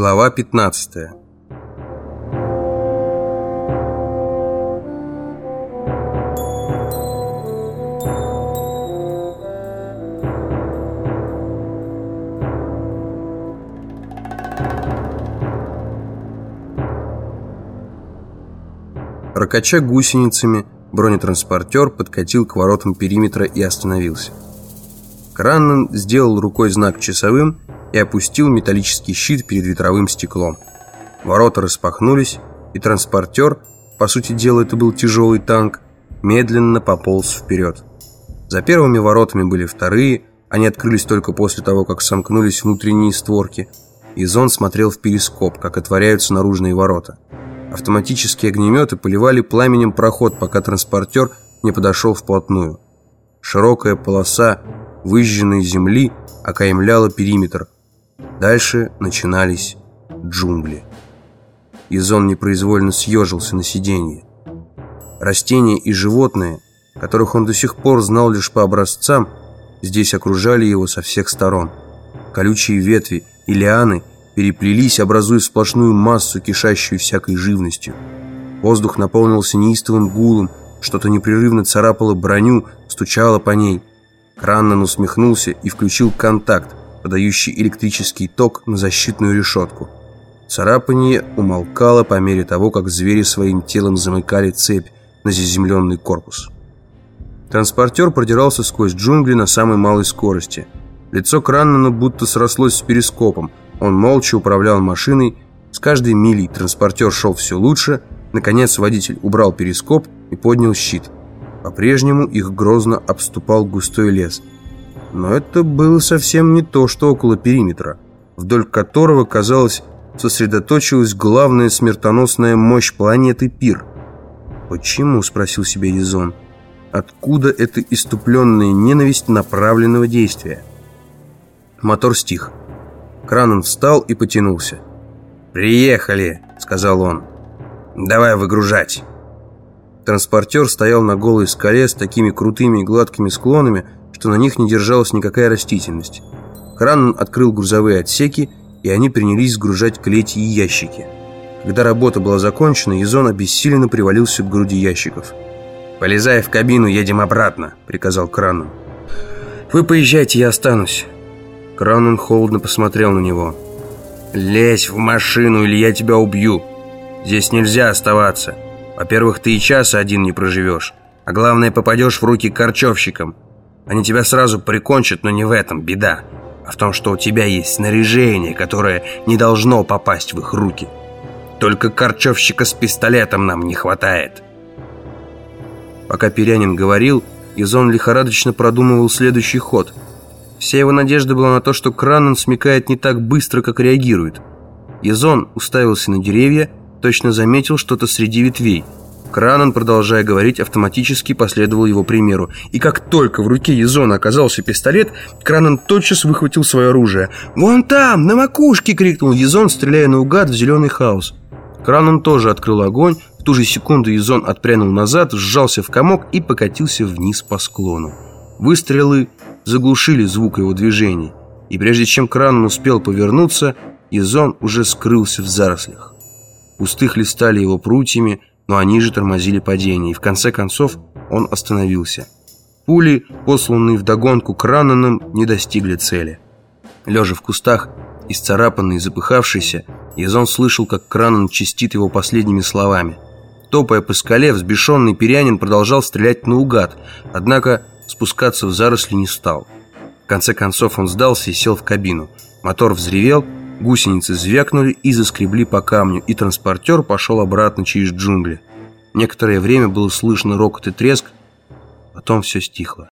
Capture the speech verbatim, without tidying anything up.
Глава пятнадцатая. Рокоча гусеницами, бронетранспортер подкатил к воротам периметра и остановился. Краннан сделал рукой знак часовым и опустил металлический щит перед ветровым стеклом. Ворота распахнулись, и транспортер, по сути дела это был тяжелый танк, медленно пополз вперед. За первыми воротами были вторые, они открылись только после того, как сомкнулись внутренние створки. Изон смотрел в перископ, как отворяются наружные ворота. Автоматические огнеметы поливали пламенем проход, пока транспортер не подошел вплотную. Широкая полоса выжженной земли окаймляла периметр. Дальше начинались джунгли. Изон непроизвольно съежился на сиденье. Растения и животные, которых он до сих пор знал лишь по образцам, здесь окружали его со всех сторон. Колючие ветви и лианы переплелись, образуя сплошную массу, кишащую всякой живностью. Воздух наполнился неистовым гулом, что-то непрерывно царапало броню, стучало по ней. Краннан усмехнулся и включил контакт, подающий электрический ток на защитную решетку. Царапанье умолкало по мере того, как звери своим телом замыкали цепь на заземленный корпус. Транспортер продирался сквозь джунгли на самой малой скорости. Лицо Краннана будто срослось с перископом. Он молча управлял машиной. С каждой милей транспортер шел все лучше. Наконец водитель убрал перископ и поднял щит. По-прежнему их грозно обступал густой лес. Но это было совсем не то, что около периметра, вдоль которого, казалось, сосредоточилась главная смертоносная мощь планеты Пир. «Почему?» – спросил себя Изон. «Откуда эта иступленная ненависть направленного действия?» Мотор стих. Краннан встал и потянулся. «Приехали!» – сказал он. «Давай выгружать!» Транспортер стоял на голой скале с такими крутыми и гладкими склонами, что на них не держалась никакая растительность. Краннан открыл грузовые отсеки, и они принялись сгружать клети и ящики. Когда работа была закончена, Изон обессиленно привалился к груди ящиков. «Полезай в кабину, едем обратно», — приказал Краннан. «Вы поезжайте, я останусь». Краннан холодно посмотрел на него. «Лезь в машину, или я тебя убью. Здесь нельзя оставаться. Во-первых, ты и часа один не проживешь, а главное, попадешь в руки корчевщикам. Они тебя сразу прикончат, но не в этом беда, а в том, что у тебя есть снаряжение, которое не должно попасть в их руки. Только корчевщика с пистолетом нам не хватает». Пока Пирянин говорил, Изон лихорадочно продумывал следующий ход. Вся его надежда была на то, что Краннан смекает не так быстро, как реагирует. Изон уставился на деревья, точно заметил что-то среди ветвей. Краннан, продолжая говорить, автоматически последовал его примеру. И как только в руке Изона оказался пистолет, Краннан тотчас выхватил свое оружие. «Вон там, на макушке!» — крикнул Изон, стреляя наугад в зеленый хаос. Краннан тоже открыл огонь. В ту же секунду Изон отпрянул назад, сжался в комок и покатился вниз по склону. Выстрелы заглушили звук его движений. И прежде чем Краннан успел повернуться, Изон уже скрылся в зарослях. Кусты хлестали его прутьями, но они же тормозили падение, и в конце концов он остановился. Пули, посланные вдогонку Краннаном, не достигли цели. Лежа в кустах, исцарапанный и запыхавшийся, Изон слышал, как Краннан чистит его последними словами. Топая по скале, взбешенный Пирянин продолжал стрелять наугад, однако спускаться в заросли не стал. В конце концов он сдался и сел в кабину. Мотор взревел, гусеницы звякнули и заскребли по камню, и транспортер пошел обратно через джунгли. Некоторое время было слышно рокот и треск, потом все стихло.